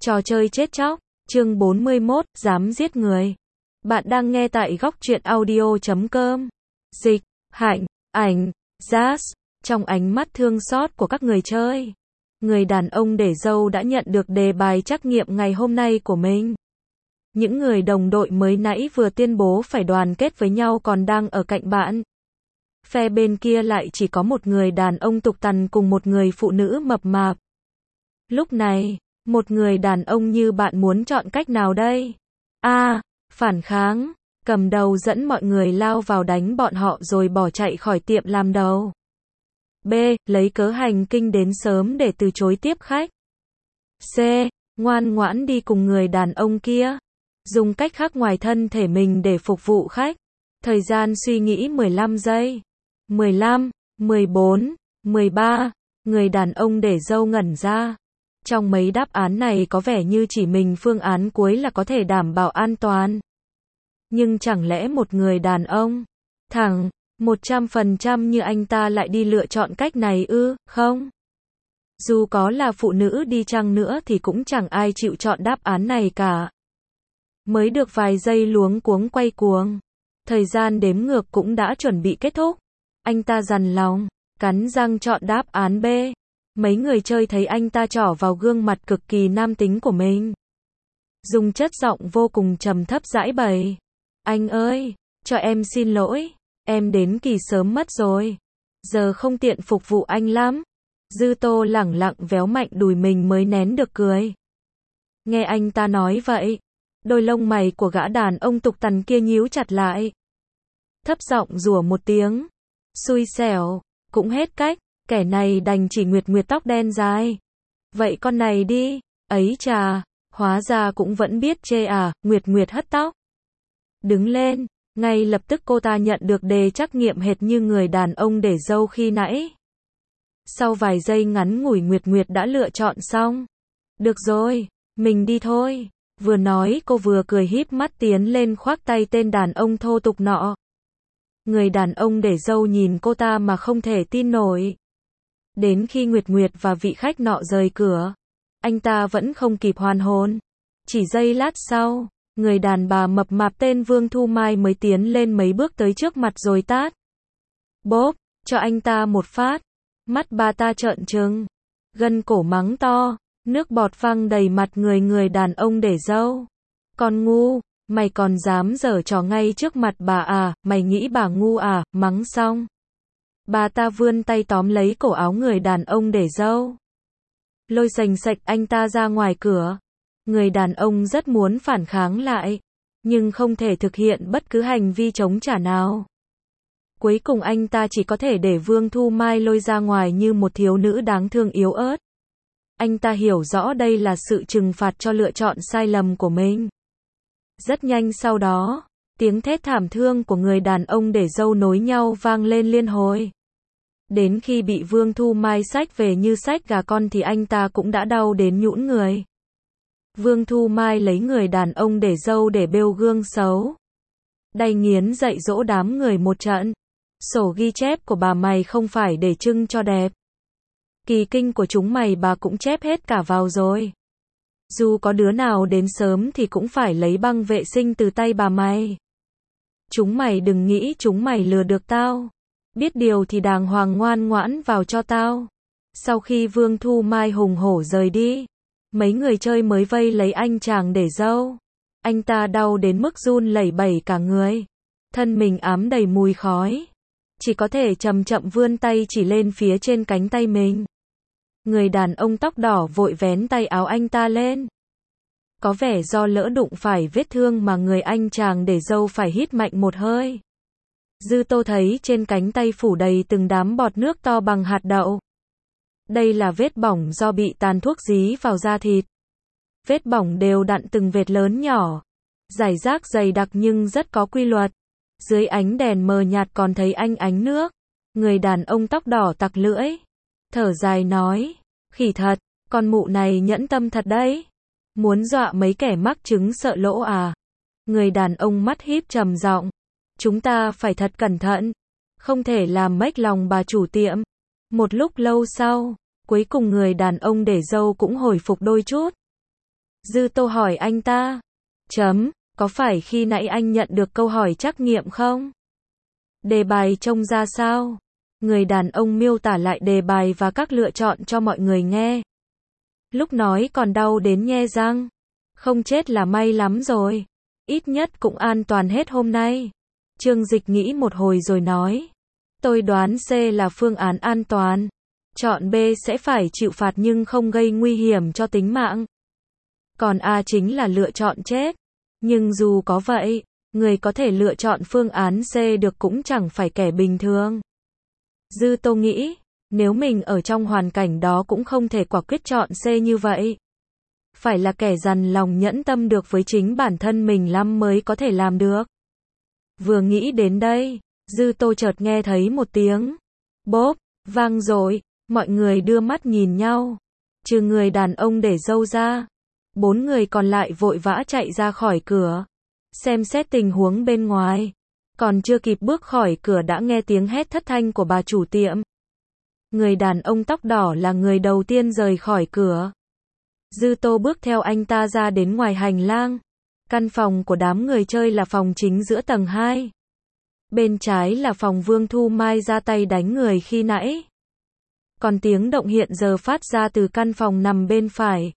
Trò chơi chết chóc, chương 41, dám giết người. Bạn đang nghe tại góc truyện audio.com. Dịch, Hạnh, Ảnh, Jazz. Trong ánh mắt thương xót của các người chơi, người đàn ông để dâu đã nhận được đề bài trắc nghiệm ngày hôm nay của mình. Những người đồng đội mới nãy vừa tuyên bố phải đoàn kết với nhau còn đang ở cạnh bạn. Phe bên kia lại chỉ có một người đàn ông tục tằn cùng một người phụ nữ mập mạp. Lúc này, một người đàn ông như bạn muốn chọn cách nào đây? A. Phản kháng, cầm đầu dẫn mọi người lao vào đánh bọn họ rồi bỏ chạy khỏi tiệm làm đầu. B. Lấy cớ hành kinh đến sớm để từ chối tiếp khách. C. Ngoan ngoãn đi cùng người đàn ông kia, dùng cách khác ngoài thân thể mình để phục vụ khách. Thời gian suy nghĩ 15 giây. 15, 14, 13. Người đàn ông để dâu ngẩn ra. Trong mấy đáp án này có vẻ như chỉ mình phương án cuối là có thể đảm bảo an toàn. Nhưng chẳng lẽ một người đàn ông thẳng 100% như anh ta lại đi lựa chọn cách này ư? Không. Dù có là phụ nữ đi chăng nữa thì cũng chẳng ai chịu chọn đáp án này cả. Mới được vài giây luống cuống quay cuồng, thời gian đếm ngược cũng đã chuẩn bị kết thúc. Anh ta dằn lòng, cắn răng chọn đáp án B. Mấy người chơi thấy anh ta trỏ vào gương mặt cực kỳ nam tính của mình, dùng chất giọng vô cùng trầm thấp giãi bày. Anh ơi, cho em xin lỗi, em đến kỳ sớm mất rồi, giờ không tiện phục vụ anh lắm. Dư Tô lẳng lặng véo mạnh đùi mình mới nén được cười. Nghe anh ta nói vậy, đôi lông mày của gã đàn ông tục tằn kia nhíu chặt lại. Thấp giọng rủa một tiếng. Xui xẻo, cũng hết cách, kẻ này đành chỉ Nguyệt Nguyệt tóc đen dài. Vậy con này đi, ấy chà, hóa ra cũng vẫn biết chê à, Nguyệt Nguyệt hất tóc. Đứng lên, ngay lập tức cô ta nhận được đề trắc nghiệm hệt như người đàn ông để dâu khi nãy. Sau vài giây ngắn ngủi Nguyệt Nguyệt đã lựa chọn xong. Được rồi, mình đi thôi. Vừa nói cô vừa cười híp mắt tiến lên khoác tay tên đàn ông thô tục nọ. Người đàn ông để dâu nhìn cô ta mà không thể tin nổi. Đến khi Nguyệt Nguyệt và vị khách nọ rời cửa, anh ta vẫn không kịp hoàn hồn. Chỉ giây lát sau, người đàn bà mập mạp tên Vương Thu Mai mới tiến lên mấy bước tới trước mặt rồi tát. Bốp, cho anh ta một phát. Mắt bà ta trợn trừng, gân cổ mắng to, nước bọt văng đầy mặt người đàn ông để dâu. Con ngu, mày còn dám giở trò ngay trước mặt bà à, mày nghĩ bà ngu à, mắng xong. Bà ta vươn tay tóm lấy cổ áo người đàn ông để dâu, lôi xành xạch anh ta ra ngoài cửa. Người đàn ông rất muốn phản kháng lại, nhưng không thể thực hiện bất cứ hành vi chống trả nào. Cuối cùng anh ta chỉ có thể để Vương Thu Mai lôi ra ngoài như một thiếu nữ đáng thương yếu ớt. Anh ta hiểu rõ đây là sự trừng phạt cho lựa chọn sai lầm của mình. Rất nhanh sau đó, tiếng thét thảm thương của người đàn ông để dâu nối nhau vang lên liên hồi. Đến khi bị Vương Thu Mai xách về như xách gà con thì anh ta cũng đã đau đến nhũn người. Vương Thu Mai lấy người đàn ông để dâu để bêu gương xấu. Đay nghiến dạy dỗ đám người một trận. Sổ ghi chép của bà mày không phải để trưng cho đẹp. Kỳ kinh của chúng mày bà cũng chép hết cả vào rồi. Dù có đứa nào đến sớm thì cũng phải lấy băng vệ sinh từ tay bà mày. Chúng mày đừng nghĩ chúng mày lừa được tao. Biết điều thì đàng hoàng ngoan ngoãn vào cho tao. Sau khi Vương Thu Mai hùng hổ rời đi, mấy người chơi mới vây lấy anh chàng để dâu. Anh ta đau đến mức run lẩy bẩy cả người, thân mình ám đầy mùi khói, chỉ có thể chậm chậm vươn tay chỉ lên phía trên cánh tay mình. Người đàn ông tóc đỏ vội vén tay áo anh ta lên. Có vẻ do lỡ đụng phải vết thương mà người anh chàng để dâu phải hít mạnh một hơi. Dư Tô thấy trên cánh tay phủ đầy từng đám bọt nước to bằng hạt đậu. Đây là vết bỏng do bị tàn thuốc dí vào da thịt. Vết bỏng đều đặn từng vệt lớn nhỏ, rải rác dày đặc nhưng rất có quy luật. Dưới ánh đèn mờ nhạt còn thấy ánh nước. Người đàn ông tóc đỏ tặc lưỡi, thở dài nói, khỉ thật, con mụ này nhẫn tâm thật đấy. Muốn dọa mấy kẻ mắc chứng sợ lỗ à? Người đàn ông mắt híp trầm giọng, chúng ta phải thật cẩn thận, không thể làm mếch lòng bà chủ tiệm. Một lúc lâu sau, cuối cùng người đàn ông để dâu cũng hồi phục đôi chút. Dư Tô hỏi anh ta. Có phải khi nãy anh nhận được câu hỏi trắc nghiệm không? Đề bài trông ra sao? Người đàn ông miêu tả lại đề bài và các lựa chọn cho mọi người nghe. Lúc nói còn đau đến nhe răng. Không chết là may lắm rồi. Ít nhất cũng an toàn hết hôm nay. Trương Dịch nghĩ một hồi rồi nói. Tôi đoán C là phương án an toàn. Chọn B sẽ phải chịu phạt nhưng không gây nguy hiểm cho tính mạng. Còn A chính là lựa chọn chết. Nhưng dù có vậy, người có thể lựa chọn phương án C được cũng chẳng phải kẻ bình thường. Dư Tô nghĩ, nếu mình ở trong hoàn cảnh đó cũng không thể quả quyết chọn C như vậy. Phải là kẻ dằn lòng nhẫn tâm được với chính bản thân mình lắm mới có thể làm được. Vừa nghĩ đến đây, Dư Tô chợt nghe thấy một tiếng bốp vang dội, mọi người đưa mắt nhìn nhau, trừ người đàn ông để râu ra. 4 người còn lại vội vã chạy ra khỏi cửa, xem xét tình huống bên ngoài. Còn chưa kịp bước khỏi cửa đã nghe tiếng hét thất thanh của bà chủ tiệm. Người đàn ông tóc đỏ là người đầu tiên rời khỏi cửa. Dư Tô bước theo anh ta ra đến ngoài hành lang. Căn phòng của đám người chơi là phòng chính giữa tầng 2. Bên trái là phòng Vương Thu Mai ra tay đánh người khi nãy. Còn tiếng động hiện giờ phát ra từ căn phòng nằm bên phải.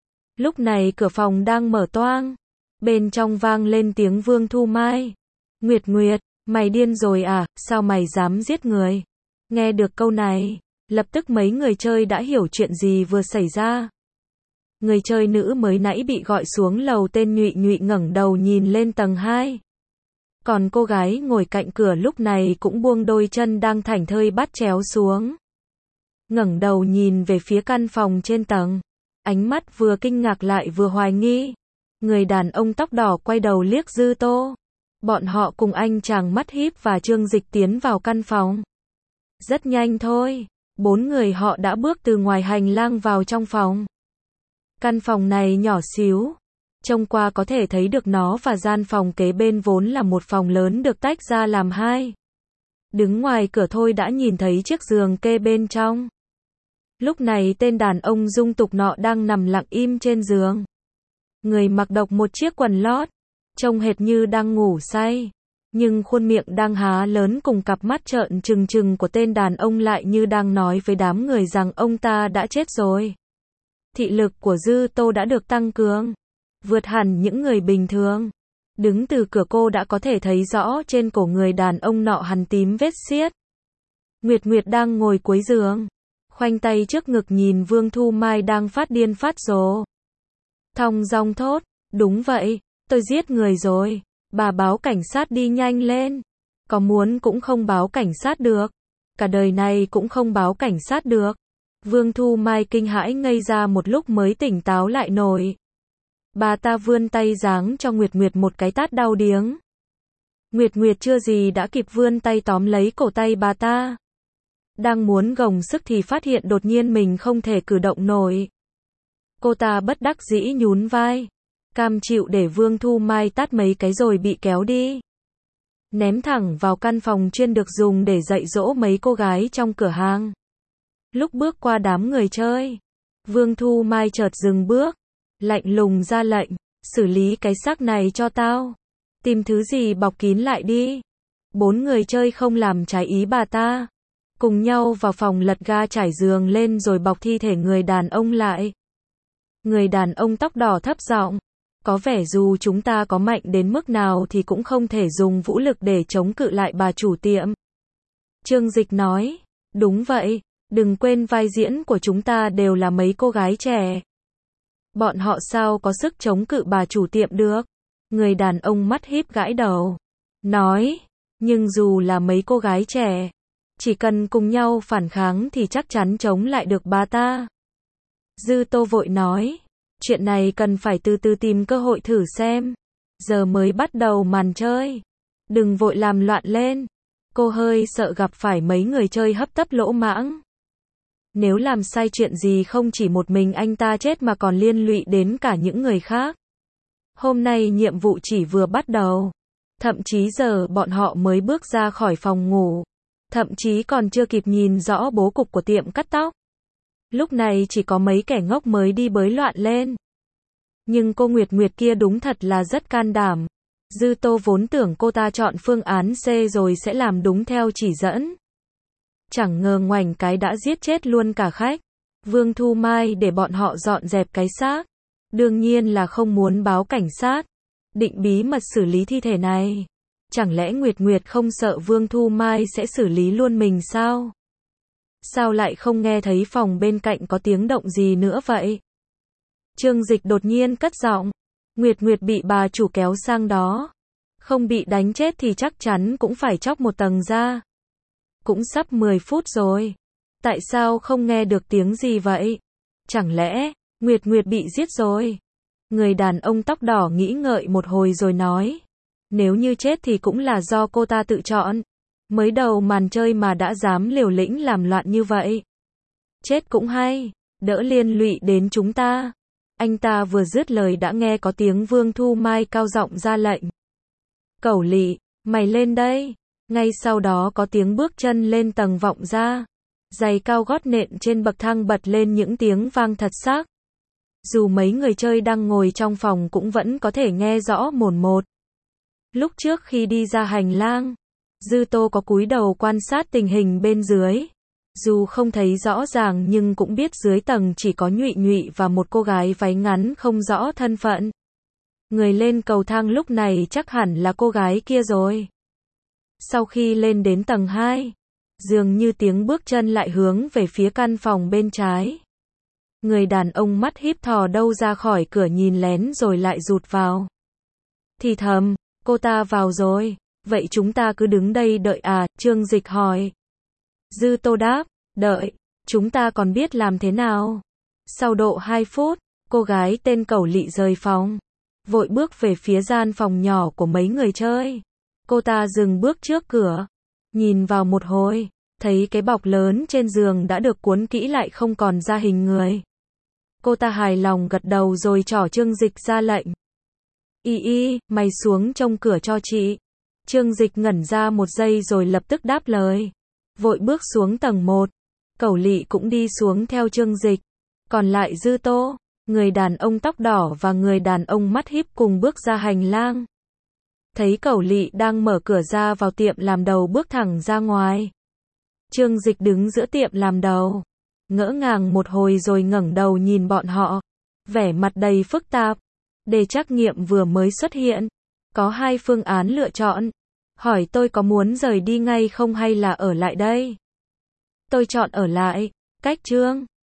Lúc này cửa phòng đang mở toang. Bên trong vang lên tiếng Vương Thu Mai. Nguyệt Nguyệt, mày điên rồi à, sao mày dám giết người? Nghe được câu này, lập tức mấy người chơi đã hiểu chuyện gì vừa xảy ra. Người chơi nữ mới nãy bị gọi xuống lầu tên Nhụy Nhụy ngẩng đầu nhìn lên tầng 2. Còn cô gái ngồi cạnh cửa lúc này cũng buông đôi chân đang thảnh thơi bắt chéo xuống. Ngẩng đầu nhìn về phía căn phòng trên tầng. Ánh mắt vừa kinh ngạc lại vừa hoài nghi. Người đàn ông tóc đỏ quay đầu liếc Dư Tô. Bọn họ cùng anh chàng mắt híp và Trương Dịch tiến vào căn phòng. Rất nhanh thôi, 4 người họ đã bước từ ngoài hành lang vào trong phòng. Căn phòng này nhỏ xíu, trông qua có thể thấy được nó và gian phòng kế bên vốn là một phòng lớn được tách ra làm 2. Đứng ngoài cửa thôi đã nhìn thấy chiếc giường kê bên trong. Lúc này tên đàn ông dung tục nọ đang nằm lặng im trên giường. Người mặc độc một chiếc quần lót, trông hệt như đang ngủ say, nhưng khuôn miệng đang há lớn cùng cặp mắt trợn trừng trừng của tên đàn ông lại như đang nói với đám người rằng ông ta đã chết rồi. Thị lực của Dư Tô đã được tăng cường, vượt hẳn những người bình thường. Đứng từ cửa cô đã có thể thấy rõ trên cổ người đàn ông nọ hằn tím vết xiết. Nguyệt Nguyệt đang ngồi cuối giường, khoanh tay trước ngực nhìn Vương Thu Mai đang phát điên phát rồ. Thong dong thốt, đúng vậy, tôi giết người rồi, bà báo cảnh sát đi nhanh lên. Có muốn cũng không báo cảnh sát được, cả đời này cũng không báo cảnh sát được. Vương Thu Mai kinh hãi ngây ra một lúc mới tỉnh táo lại nổi. Bà ta vươn tay giáng cho Nguyệt Nguyệt một cái tát đau điếng. Nguyệt Nguyệt chưa gì đã kịp vươn tay tóm lấy cổ tay bà ta. Đang muốn gồng sức thì phát hiện đột nhiên mình không thể cử động nổi. Cô ta bất đắc dĩ nhún vai, cam chịu để Vương Thu Mai tát mấy cái rồi bị kéo đi. Ném thẳng vào căn phòng chuyên được dùng để dạy dỗ mấy cô gái trong cửa hàng. Lúc bước qua đám người chơi, Vương Thu Mai chợt dừng bước, lạnh lùng ra lệnh, xử lý cái xác này cho tao. Tìm thứ gì bọc kín lại đi. 4 người chơi không làm trái ý bà ta, cùng nhau vào phòng lật ga trải giường lên rồi bọc thi thể người đàn ông lại. Người đàn ông tóc đỏ thấp giọng, có vẻ dù chúng ta có mạnh đến mức nào thì cũng không thể dùng vũ lực để chống cự lại bà chủ tiệm. Trương Dịch nói, đúng vậy, đừng quên vai diễn của chúng ta đều là mấy cô gái trẻ. Bọn họ sao có sức chống cự bà chủ tiệm được? Người đàn ông mắt híp gãi đầu, nói, nhưng dù là mấy cô gái trẻ, chỉ cần cùng nhau phản kháng thì chắc chắn chống lại được bà ta. Dư Tô vội nói, chuyện này cần phải từ từ tìm cơ hội thử xem. Giờ mới bắt đầu màn chơi, đừng vội làm loạn lên. Cô hơi sợ gặp phải mấy người chơi hấp tấp lỗ mãng. Nếu làm sai chuyện gì không chỉ một mình anh ta chết mà còn liên lụy đến cả những người khác. Hôm nay nhiệm vụ chỉ vừa bắt đầu. Thậm chí giờ bọn họ mới bước ra khỏi phòng ngủ. Thậm chí còn chưa kịp nhìn rõ bố cục của tiệm cắt tóc. Lúc này chỉ có mấy kẻ ngốc mới đi bới loạn lên. Nhưng cô Nguyệt Nguyệt kia đúng thật là rất can đảm. Dư Tô vốn tưởng cô ta chọn phương án C rồi sẽ làm đúng theo chỉ dẫn. Chẳng ngờ ngoảnh cái đã giết chết luôn cả khách. Vương Thu Mai để bọn họ dọn dẹp cái xác. Đương nhiên là không muốn báo cảnh sát. Định bí mật xử lý thi thể này. Chẳng lẽ Nguyệt Nguyệt không sợ Vương Thu Mai sẽ xử lý luôn mình sao? Sao lại không nghe thấy phòng bên cạnh có tiếng động gì nữa vậy? Trương Dịch đột nhiên cất giọng. Nguyệt Nguyệt bị bà chủ kéo sang đó. Không bị đánh chết thì chắc chắn cũng phải chóc một tầng ra. Cũng sắp 10 phút rồi. Tại sao không nghe được tiếng gì vậy? Chẳng lẽ, Nguyệt Nguyệt bị giết rồi? Người đàn ông tóc đỏ nghĩ ngợi một hồi rồi nói. Nếu như chết thì cũng là do cô ta tự chọn. Mới đầu màn chơi mà đã dám liều lĩnh làm loạn như vậy. Chết cũng hay, đỡ liên lụy đến chúng ta. Anh ta vừa dứt lời đã nghe có tiếng Vương Thu Mai cao giọng ra lệnh. Cẩu Lị, mày lên đây. Ngay sau đó có tiếng bước chân lên tầng vọng ra. Giày cao gót nện trên bậc thang bật lên những tiếng vang thật xác. Dù mấy người chơi đang ngồi trong phòng cũng vẫn có thể nghe rõ mồn một. Lúc trước khi đi ra hành lang, Dư Tô có cúi đầu quan sát tình hình bên dưới. Dù không thấy rõ ràng nhưng cũng biết dưới tầng chỉ có Nhụy Nhụy và một cô gái váy ngắn không rõ thân phận. Người lên cầu thang lúc này chắc hẳn là cô gái kia rồi. Sau khi lên đến tầng 2, dường như tiếng bước chân lại hướng về phía căn phòng bên trái. Người đàn ông mắt híp thò đâu ra khỏi cửa nhìn lén rồi lại rụt vào. Thì thầm, cô ta vào rồi, vậy chúng ta cứ đứng đây đợi à, Trương Dịch hỏi. Dư Tô đáp, đợi, chúng ta còn biết làm thế nào. Sau độ 2 phút, cô gái tên Cẩu Lị rời phòng, vội bước về phía gian phòng nhỏ của mấy người chơi. Cô ta dừng bước trước cửa, nhìn vào một hồi, thấy cái bọc lớn trên giường đã được cuốn kỹ lại không còn ra hình người. Cô ta hài lòng gật đầu rồi trỏ Trương Dịch ra lệnh. Mày xuống trông cửa cho chị. Trương Dịch ngẩn ra một giây rồi lập tức đáp lời. Vội bước xuống tầng 1. Cẩu Lị cũng đi xuống theo Trương Dịch. Còn lại Dư Tô, người đàn ông tóc đỏ và người đàn ông mắt híp cùng bước ra hành lang. Thấy Cẩu Lị đang mở cửa ra vào tiệm làm đầu bước thẳng ra ngoài. Trương Dịch đứng giữa tiệm làm đầu, ngỡ ngàng một hồi rồi ngẩng đầu nhìn bọn họ, vẻ mặt đầy phức tạp. Đề trắc nghiệm vừa mới xuất hiện, có 2 phương án lựa chọn. Hỏi tôi có muốn rời đi ngay không hay là ở lại đây? Tôi chọn ở lại. Cách Trương